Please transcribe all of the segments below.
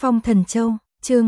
Phong Thần Châu, chương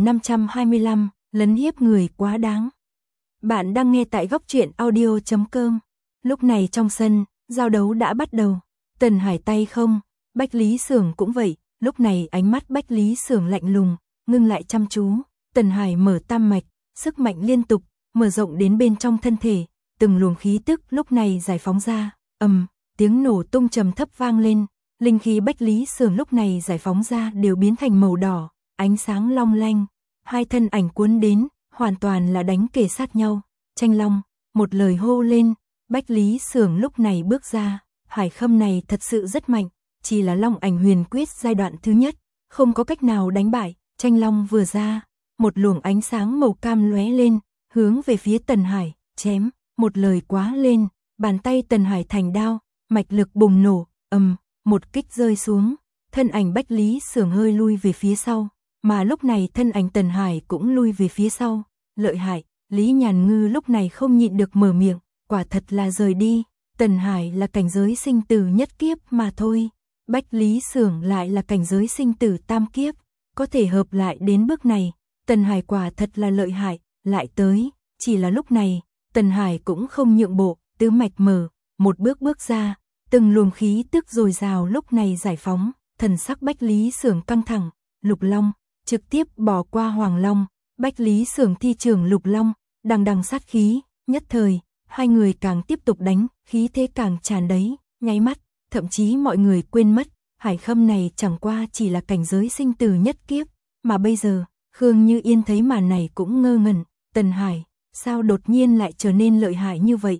2525, lấn hiếp người quá đáng. Bạn đang nghe tại góc truyện audio.com. Lúc này trong sân, giao đấu đã bắt đầu. Tần Hải tay không, Bách Lý Xưởng cũng vậy. Lúc này ánh mắt Bách Lý Xưởng lạnh lùng, ngưng lại chăm chú. Tần Hải mở tam mạch, sức mạnh liên tục, mở rộng đến bên trong thân thể. Từng luồng khí tức lúc này giải phóng ra. Tiếng nổ tung trầm thấp vang lên. Linh khí Bách Lý Xưởng lúc này giải phóng ra đều biến thành màu đỏ, ánh sáng long lanh. Hai thân ảnh cuốn đến, hoàn toàn là đánh kề sát nhau. Tranh long, một lời hô lên, Bách Lý Xưởng lúc này bước ra. Hải Khâm này thật sự rất mạnh, chỉ là Long Ảnh Huyền Quyết giai đoạn thứ nhất, không có cách nào đánh bại. Tranh long vừa ra, một luồng ánh sáng màu cam lóe lên, hướng về phía Tần Hải, chém, một lời quá lên, bàn tay Tần Hải thành đao, mạch lực bùng nổ, một kích rơi xuống, thân ảnh Bách Lý Xưởng hơi lui về phía sau, mà lúc này thân ảnh Tần Hải cũng lui về phía sau. Lợi hại, Lý Nhàn Ngư lúc này không nhịn được mở miệng, quả thật là rời đi, Tần Hải là cảnh giới sinh tử nhất kiếp mà thôi, Bách Lý Xưởng lại là cảnh giới sinh tử tam kiếp, có thể hợp lại đến bước này, Tần Hải quả thật là lợi hại, lại tới, chỉ là lúc này, Tần Hải cũng không nhượng bộ, tứ mạch mở, một bước bước ra. Từng luồng khí tức dồi dào lúc này giải phóng, thần sắc Bách Lý Xưởng căng thẳng, Lục Long, trực tiếp bỏ qua Hoàng Long, Bách Lý Xưởng thi triển Lục Long, đằng đằng sát khí, nhất thời, hai người càng tiếp tục đánh, khí thế càng tràn đầy, nháy mắt, thậm chí mọi người quên mất, Hải Khâm này chẳng qua chỉ là cảnh giới sinh tử nhất kiếp, mà bây giờ, Khương Như Yên thấy màn này cũng ngơ ngẩn, Tần Hải, sao đột nhiên lại trở nên lợi hại như vậy,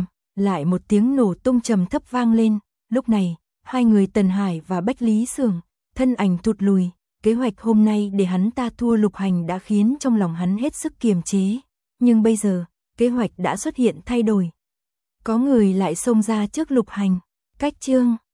lại một tiếng nổ tung trầm thấp vang lên, lúc này, hai người Tần Hải và Bách Lý Xưởng, thân ảnh thụt lùi, kế hoạch hôm nay để hắn ta thua Lục Hành đã khiến trong lòng hắn hết sức kiềm chế, nhưng bây giờ, kế hoạch đã xuất hiện thay đổi. Có người lại xông ra trước Lục Hành, cách chương